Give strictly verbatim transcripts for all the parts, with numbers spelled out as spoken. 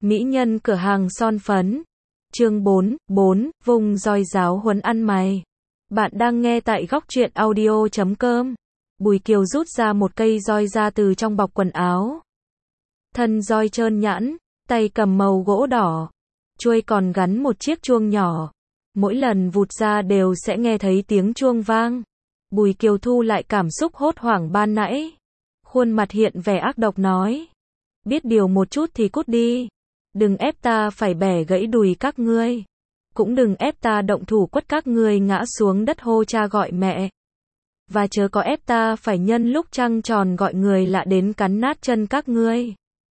Mỹ nhân cửa hàng son phấn. Chương bốn, bốn, vùng roi giáo huấn ăn mày. Bạn đang nghe tại góc truyện audio chấm com. Bùi Kiều rút ra một cây roi ra từ trong bọc quần áo. Thân roi trơn nhẵn, tay cầm màu gỗ đỏ. Chuôi còn gắn một chiếc chuông nhỏ. Mỗi lần vụt ra đều sẽ nghe thấy tiếng chuông vang. Bùi Kiều thu lại cảm xúc hốt hoảng ban nãy. Khuôn mặt hiện vẻ ác độc nói. Biết điều một chút thì cút đi. Đừng ép ta phải bẻ gãy đùi các ngươi. Cũng đừng ép ta động thủ quất các ngươi ngã xuống đất hô cha gọi mẹ. Và chớ có ép ta phải nhân lúc trăng tròn gọi người lạ đến cắn nát chân các ngươi.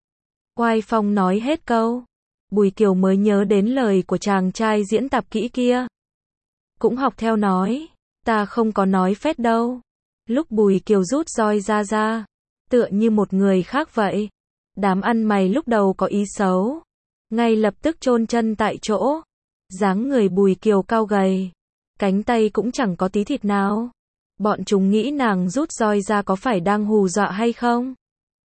Oai phong nói hết câu. Bùi Kiều mới nhớ đến lời của chàng trai diễn tập kỹ kia. Cũng học theo nói. Ta không có nói phét đâu. Lúc Bùi Kiều rút roi ra ra. Tựa như một người khác vậy. Đám ăn mày lúc đầu có ý xấu. Ngay lập tức chôn chân tại chỗ. Dáng người Bùi Kiều cao gầy. Cánh tay cũng chẳng có tí thịt nào. Bọn chúng nghĩ nàng rút roi ra có phải đang hù dọa hay không?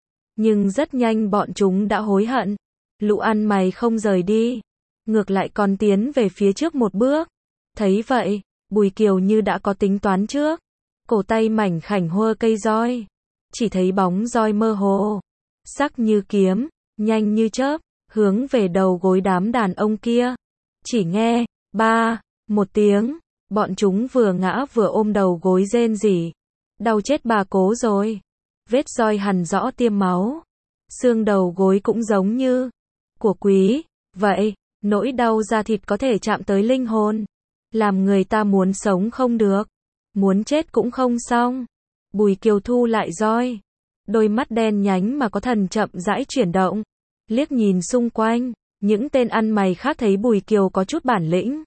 Nhưng rất nhanh bọn chúng đã hối hận. Lũ ăn mày không rời đi. Ngược lại còn tiến về phía trước một bước. Thấy vậy, Bùi Kiều như đã có tính toán trước. Cổ tay mảnh khảnh hơ cây roi. Chỉ thấy bóng roi mơ hồ. Sắc như kiếm, nhanh như chớp, hướng về đầu gối đám đàn ông kia. Chỉ nghe, ba, một tiếng, bọn chúng vừa ngã vừa ôm đầu gối rên rỉ. Đau chết bà cố rồi. Vết roi hằn rõ tiêm máu. Xương đầu gối cũng giống như của quý. Vậy, nỗi đau da thịt có thể chạm tới linh hồn. Làm người ta muốn sống không được. Muốn chết cũng không xong. Bùi Kiều thu lại roi. Đôi mắt đen nhánh mà có thần chậm rãi chuyển động. Liếc nhìn xung quanh. Những tên ăn mày khác thấy Bùi Kiều có chút bản lĩnh.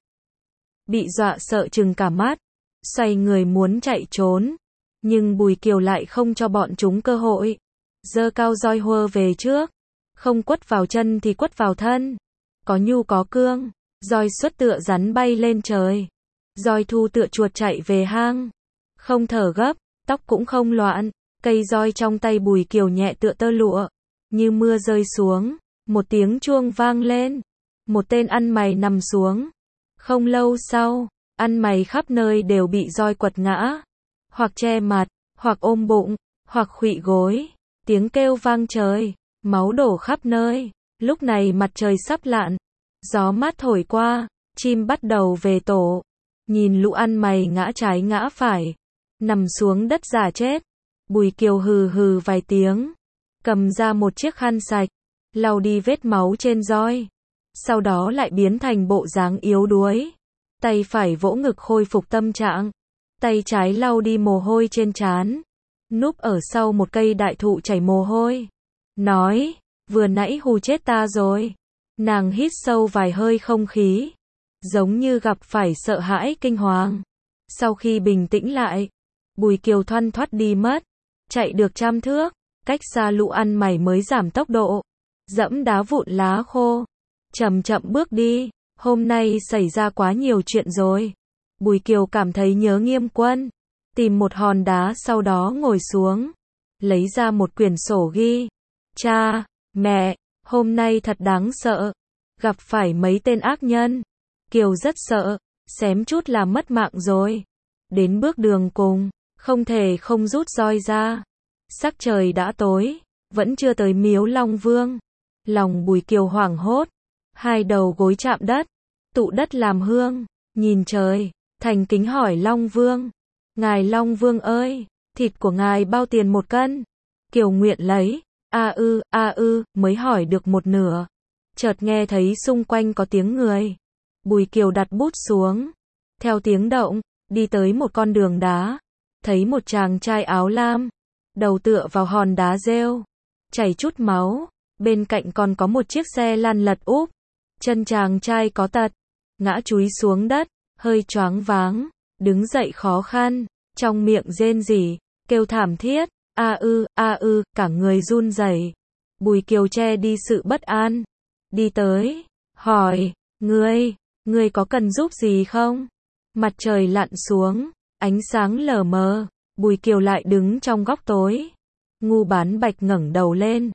Bị dọa sợ trừng cả mắt. Xoay người muốn chạy trốn. Nhưng Bùi Kiều lại không cho bọn chúng cơ hội. Giơ cao roi huơ về trước. Không quất vào chân thì quất vào thân. Có nhu có cương. Roi xuất tựa rắn bay lên trời. Roi thu tựa chuột chạy về hang. Không thở gấp, tóc cũng không loạn. Cây roi trong tay Bùi Kiều nhẹ tựa tơ lụa. Như mưa rơi xuống. Một tiếng chuông vang lên. Một tên ăn mày nằm xuống. Không lâu sau, ăn mày khắp nơi đều bị roi quật ngã. Hoặc che mặt, hoặc ôm bụng, hoặc khuỵu gối. Tiếng kêu vang trời. Máu đổ khắp nơi. Lúc này mặt trời sắp lặn. Gió mát thổi qua. Chim bắt đầu về tổ. Nhìn lũ ăn mày ngã trái ngã phải. Nằm xuống đất giả chết. Bùi Kiều hừ hừ vài tiếng. Cầm ra một chiếc khăn sạch. Lau đi vết máu trên roi. Sau đó lại biến thành bộ dáng yếu đuối. Tay phải vỗ ngực khôi phục tâm trạng. Tay trái lau đi mồ hôi trên trán. Núp ở sau một cây đại thụ chảy mồ hôi. Nói, vừa nãy hù chết ta rồi. Nàng hít sâu vài hơi không khí. Giống như gặp phải sợ hãi kinh hoàng. Sau khi bình tĩnh lại, Bùi Kiều thoăn thoắt đi mất. Chạy được trăm thước, cách xa lũ ăn mày mới giảm tốc độ. Dẫm đá vụn lá khô. Chậm chậm bước đi. Hôm nay xảy ra quá nhiều chuyện rồi. Bùi Kiều cảm thấy nhớ Nghiêm Quân. Tìm một hòn đá sau đó ngồi xuống. Lấy ra một quyển sổ ghi. Cha, mẹ, hôm nay thật đáng sợ. Gặp phải mấy tên ác nhân. Kiều rất sợ. Xém chút là mất mạng rồi. Đến bước đường cùng. Không thể không rút roi ra. Sắc trời đã tối. Vẫn chưa tới miếu Long Vương. Lòng Bùi Kiều hoảng hốt. Hai đầu gối chạm đất. Tụ đất làm hương. Nhìn trời. Thành kính hỏi Long Vương. Ngài Long Vương ơi. Thịt của ngài bao tiền một cân? Kiều nguyện lấy. A ư, a ư, mới hỏi được một nửa. Chợt nghe thấy xung quanh có tiếng người. Bùi Kiều đặt bút xuống. Theo tiếng động, đi tới một con đường đá. Thấy một chàng trai áo lam. Đầu tựa vào hòn đá rêu. Chảy chút máu. Bên cạnh còn có một chiếc xe lăn lật úp. Chân chàng trai có tật. Ngã chúi xuống đất. Hơi choáng váng. Đứng dậy khó khăn. Trong miệng rên rỉ. Kêu thảm thiết. A ư, a ư, cả người run rẩy. Bùi Kiều che đi sự bất an. Đi tới. Hỏi. Ngươi, ngươi có cần giúp gì không? Mặt trời lặn xuống. Ánh sáng lờ mờ. Bùi Kiều lại đứng trong góc tối. Ngu Bán Bạch ngẩng đầu lên.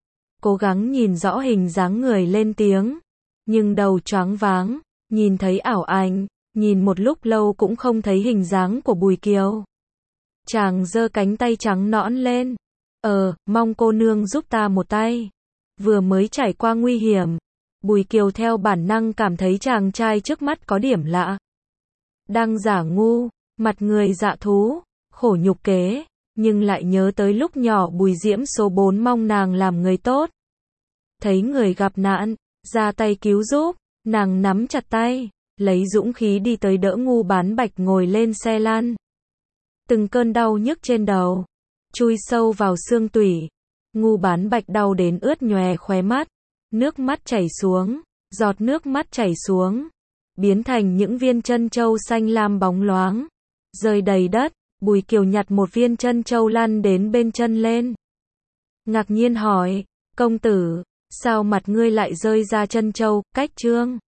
cố gắng nhìn rõ hình dáng người lên tiếng, nhưng đầu choáng váng, nhìn thấy ảo ảnh, nhìn một lúc lâu cũng không thấy hình dáng của Bùi Kiều. Chàng giơ cánh tay trắng nõn lên. Ờ, mong cô nương giúp ta một tay. Vừa mới trải qua nguy hiểm, Bùi Kiều theo bản năng cảm thấy chàng trai trước mắt có điểm lạ. Đang giả ngu, mặt người dạ thú, khổ nhục kế, nhưng lại nhớ tới lúc nhỏ Bùi Diễm số bốn mong nàng làm người tốt. Thấy người gặp nạn, ra tay cứu giúp, nàng nắm chặt tay, lấy dũng khí đi tới đỡ Ngu Bán Bạch ngồi lên xe lăn. Từng cơn đau nhức trên đầu, chui sâu vào xương tủy. Ngu Bán Bạch đau đến ướt nhòe khóe mắt, nước mắt chảy xuống, giọt nước mắt chảy xuống, biến thành những viên trân châu xanh lam bóng loáng, rơi đầy đất. Bùi Kiều nhặt một viên trân châu lăn đến bên chân lên. Ngạc nhiên hỏi, công tử, sao mặt ngươi lại rơi ra trân châu, cách trương?